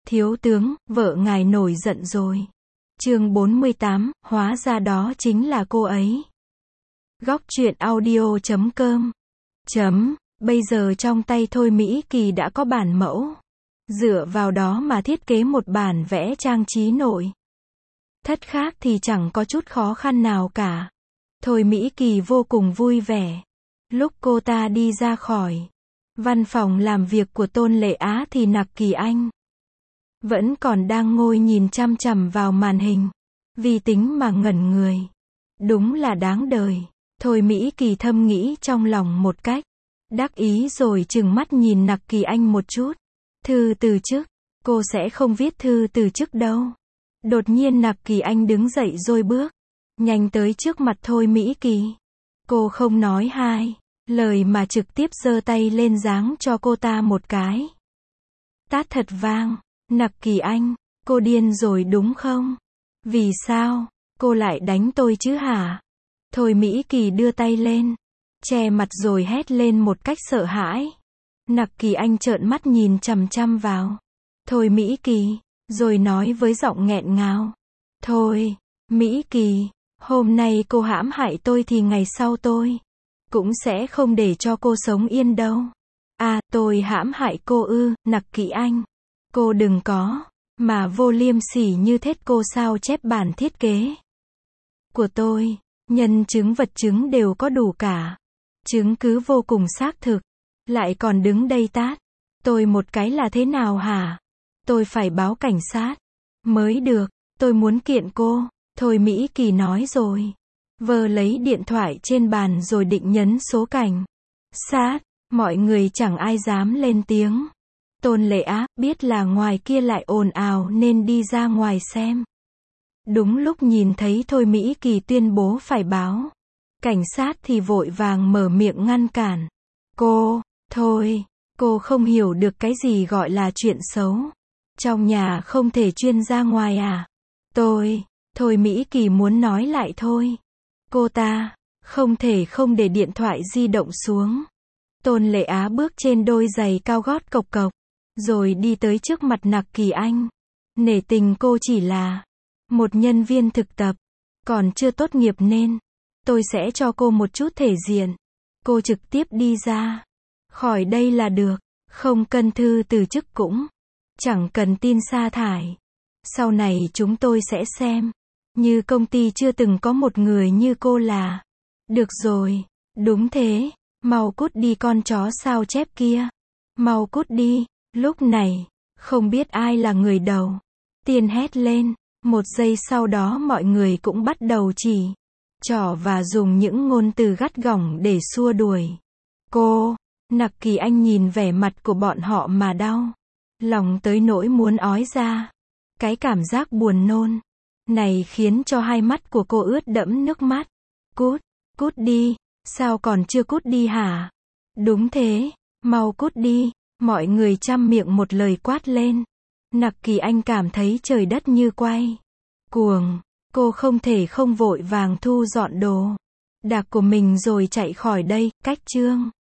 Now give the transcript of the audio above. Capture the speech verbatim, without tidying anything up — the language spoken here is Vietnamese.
Thiếu tướng, vợ ngài nổi giận rồi. Chương bốn mươi tám, hóa ra đó chính là cô ấy. Góc truyện audio chấm com chấm Bây giờ trong tay Thôi Mỹ Kỳ đã có bản mẫu. Dựa vào đó mà thiết kế một bản vẽ trang trí nội thất khác thì chẳng có chút khó khăn nào cả. Thôi Mỹ Kỳ vô cùng vui vẻ. Lúc cô ta đi ra khỏi văn phòng làm việc của Tôn Lệ Á thì Nặc Kỳ Anh vẫn còn đang ngồi nhìn chăm chằm vào màn hình. Vì tính mà ngẩn người. Đúng là đáng đời. Thôi Mỹ Kỳ thầm nghĩ trong lòng một cách đắc ý rồi trừng mắt nhìn Nặc Kỳ Anh một chút. Thư từ chức, cô sẽ không viết thư từ chức đâu. Đột nhiên Nặc Kỳ Anh đứng dậy rồi bước nhanh tới trước mặt Thôi Mỹ Kỳ. Cô không nói hai lời mà trực tiếp giơ tay lên giáng cho cô ta một cái tát thật vang. Nặc Kỳ Anh, cô điên rồi đúng không? Vì sao cô lại đánh tôi chứ hả? Thôi Mỹ Kỳ đưa tay lên che mặt rồi hét lên một cách sợ hãi. Nặc Kỳ Anh trợn mắt nhìn chằm chằm vào Thôi Mỹ Kỳ, rồi nói với giọng nghẹn ngào. Thôi Mỹ Kỳ, hôm nay cô hãm hại tôi thì ngày sau tôi cũng sẽ không để cho cô sống yên đâu. À, tôi hãm hại cô ư? Nặc Kỳ Anh, cô đừng có mà vô liêm sỉ như thế. Cô sao chép bản thiết kế của tôi, nhân chứng vật chứng đều có đủ cả, chứng cứ vô cùng xác thực, lại còn đứng đây tát tôi một cái là thế nào hả? Tôi phải báo cảnh sát mới được, tôi muốn kiện cô. Thôi Mỹ Kỳ nói rồi vờ lấy điện thoại trên bàn rồi định nhấn số cảnh sát. Mọi người chẳng ai dám lên tiếng. Tôn Lệ Á biết là ngoài kia lại ồn ào nên đi ra ngoài xem. Đúng lúc nhìn thấy Thôi Mỹ Kỳ tuyên bố phải báo cảnh sát thì vội vàng mở miệng ngăn cản. Cô, thôi, cô không hiểu được cái gì gọi là chuyện xấu. Trong nhà không thể chuyên ra ngoài à? Tôi, Thôi Mỹ Kỳ muốn nói lại thôi. Cô ta không thể không để điện thoại di động xuống. Tôn Lệ Á bước trên đôi giày cao gót cộc cộc, rồi đi tới trước mặt Nặc Kỳ Anh. Nể tình cô chỉ là một nhân viên thực tập, còn chưa tốt nghiệp nên tôi sẽ cho cô một chút thể diện. Cô trực tiếp đi ra khỏi đây là được, không cần thư từ chức cũng chẳng cần tin sa thải. Sau này chúng tôi sẽ xem như công ty chưa từng có một người như cô là được rồi. Đúng thế, mau cút đi con chó sao chép kia. Mau cút đi. Lúc này, không biết ai là người đầu tiên hét lên. Một giây sau đó mọi người cũng bắt đầu chỉ trỏ và dùng những ngôn từ gắt gỏng để xua đuổi cô. Nặc Kỳ Anh nhìn vẻ mặt của bọn họ mà đau lòng tới nỗi muốn ói ra. Cái cảm giác buồn nôn này khiến cho hai mắt của cô ướt đẫm nước mắt. Cút, cút đi, sao còn chưa cút đi hả? Đúng thế, mau cút đi. Mọi người trăm miệng một lời quát lên. Nặc Kỳ Anh cảm thấy trời đất như quay cuồng. Cô không thể không vội vàng thu dọn đồ đạc của mình rồi chạy khỏi đây. Cách chương